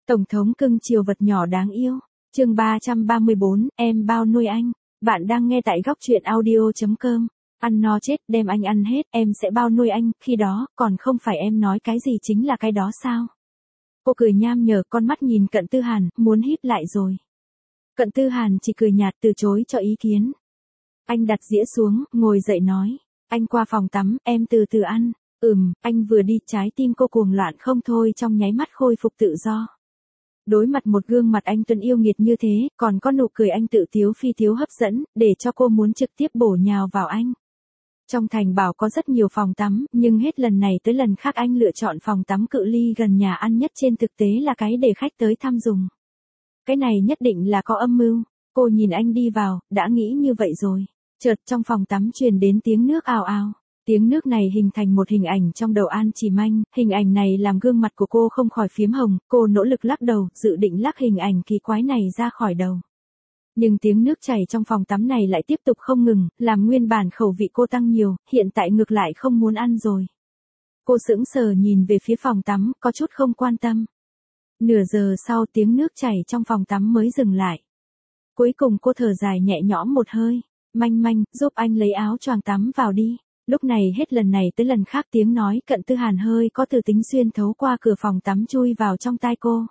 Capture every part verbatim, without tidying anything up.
Tổng thống cưng chiều vật nhỏ đáng yêu. Chương ba trăm ba mươi bốn, em bao nuôi anh. Bạn đang nghe tại góc truyện audio chấm com. Ăn no chết, đem anh ăn hết, em sẽ bao nuôi anh, khi đó, còn không phải em nói cái gì chính là cái đó sao? Cô cười nham nhở, con mắt nhìn Cận Tư Hàn, muốn híp lại rồi. Cận Tư Hàn chỉ cười nhạt từ chối cho ý kiến. Anh đặt dĩa xuống, ngồi dậy nói. Anh qua phòng tắm, em từ từ ăn. Ừm, anh vừa đi, trái tim cô cuồng loạn không thôi, trong nháy mắt khôi phục tự do. Đối mặt một gương mặt anh tuấn yêu nghiệt như thế, còn có nụ cười anh tự tiếu phi tiếu hấp dẫn, để cho cô muốn trực tiếp bổ nhào vào anh. Trong thành bảo có rất nhiều phòng tắm, nhưng hết lần này tới lần khác anh lựa chọn phòng tắm cự ly gần nhà ăn nhất, trên thực tế là cái để khách tới thăm dùng. Cái này nhất định là có âm mưu. Cô nhìn anh đi vào, đã nghĩ như vậy rồi. Chợt trong phòng tắm truyền đến tiếng nước ào ào. Tiếng nước này hình thành một hình ảnh trong đầu An Chỉ Manh, hình ảnh này làm gương mặt của cô không khỏi phiếm hồng, cô nỗ lực lắc đầu, dự định lắc hình ảnh kỳ quái này ra khỏi đầu. Nhưng tiếng nước chảy trong phòng tắm này lại tiếp tục không ngừng, làm nguyên bản khẩu vị cô tăng nhiều, hiện tại ngược lại không muốn ăn rồi. Cô sững sờ nhìn về phía phòng tắm, có chút không quan tâm. Nửa giờ sau tiếng nước chảy trong phòng tắm mới dừng lại. Cuối cùng cô thở dài nhẹ nhõm một hơi. Manh Manh, giúp anh lấy áo choàng tắm vào đi. Lúc này hết lần này tới lần khác tiếng nói Cận Tư Hàn hơi có từ tính xuyên thấu qua cửa phòng tắm chui vào trong tai cô.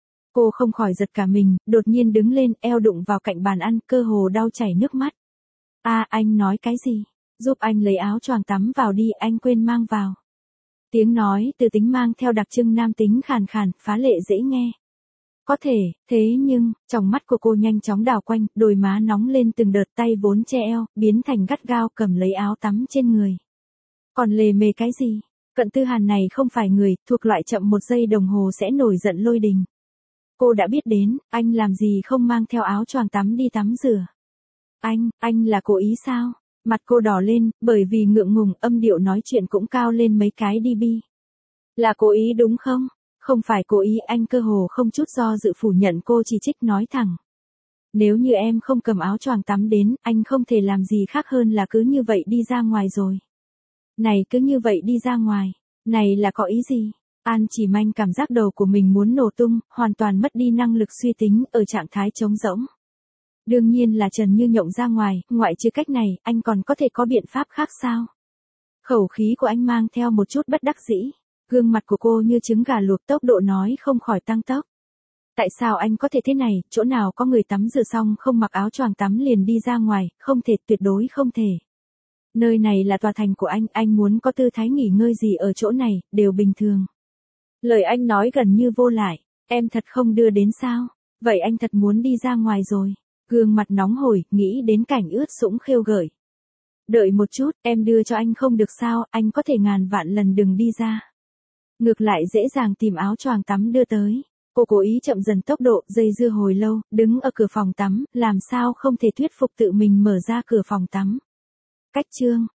Cô không khỏi giật cả mình, đột nhiên đứng lên, eo đụng vào cạnh bàn ăn, cơ hồ đau chảy nước mắt. A, à, anh nói cái gì? Giúp anh lấy áo choàng tắm vào đi, anh quên mang vào. Tiếng nói từ tính mang theo đặc trưng nam tính khàn khàn, phá lệ dễ nghe. Có thể, thế nhưng, trong mắt của cô nhanh chóng đảo quanh, đôi má nóng lên từng đợt, tay vốn che eo, biến thành gắt gao cầm lấy áo tắm trên người. Còn lề mề cái gì? Cận Tư Hàn này không phải người, thuộc loại chậm một giây đồng hồ sẽ nổi giận lôi đình. Cô đã biết đến, anh làm gì không mang theo áo choàng tắm đi tắm rửa. Anh, anh là cố ý sao? Mặt cô đỏ lên, bởi vì ngượng ngùng, âm điệu nói chuyện cũng cao lên mấy cái dB. Là cố ý đúng không? Không phải cố ý, anh cơ hồ không chút do dự phủ nhận, cô chỉ trích nói thẳng. Nếu như em không cầm áo choàng tắm đến, anh không thể làm gì khác hơn là cứ như vậy đi ra ngoài rồi. Này cứ như vậy đi ra ngoài, này là có ý gì? An Chỉ Manh cảm giác đầu của mình muốn nổ tung, hoàn toàn mất đi năng lực suy tính, ở trạng thái trống rỗng. Đương nhiên là Trần Như Nhộng ra ngoài, ngoại trừ cách này, anh còn có thể có biện pháp khác sao? Khẩu khí của anh mang theo một chút bất đắc dĩ. Gương mặt của cô như trứng gà luộc, tốc độ nói không khỏi tăng tốc. Tại sao anh có thể thế này, chỗ nào có người tắm rửa xong không mặc áo choàng tắm liền đi ra ngoài, không thể, tuyệt đối không thể. Nơi này là tòa thành của anh, anh muốn có tư thái nghỉ ngơi gì ở chỗ này, đều bình thường. Lời anh nói gần như vô lại, em thật không đưa đến sao, vậy anh thật muốn đi ra ngoài rồi. Gương mặt nóng hổi, nghĩ đến cảnh ướt sũng khêu gợi. Đợi một chút, em đưa cho anh không được sao, anh có thể ngàn vạn lần đừng đi ra. Ngược lại dễ dàng tìm áo choàng tắm đưa tới. Cô cố ý chậm dần tốc độ, dây dưa hồi lâu, đứng ở cửa phòng tắm, làm sao không thể thuyết phục tự mình mở ra cửa phòng tắm. Cách chương,